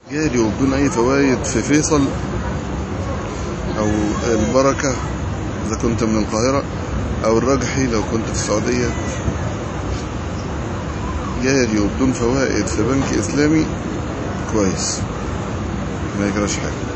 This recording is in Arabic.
جاري وبدون أي فوائد في فيصل أو البركة إذا كنت من القاهرة، أو الرجحي لو كنت في السعودية. جاري وبدون فوائد في بنك إسلامي كويس، ما يجراش حاجة.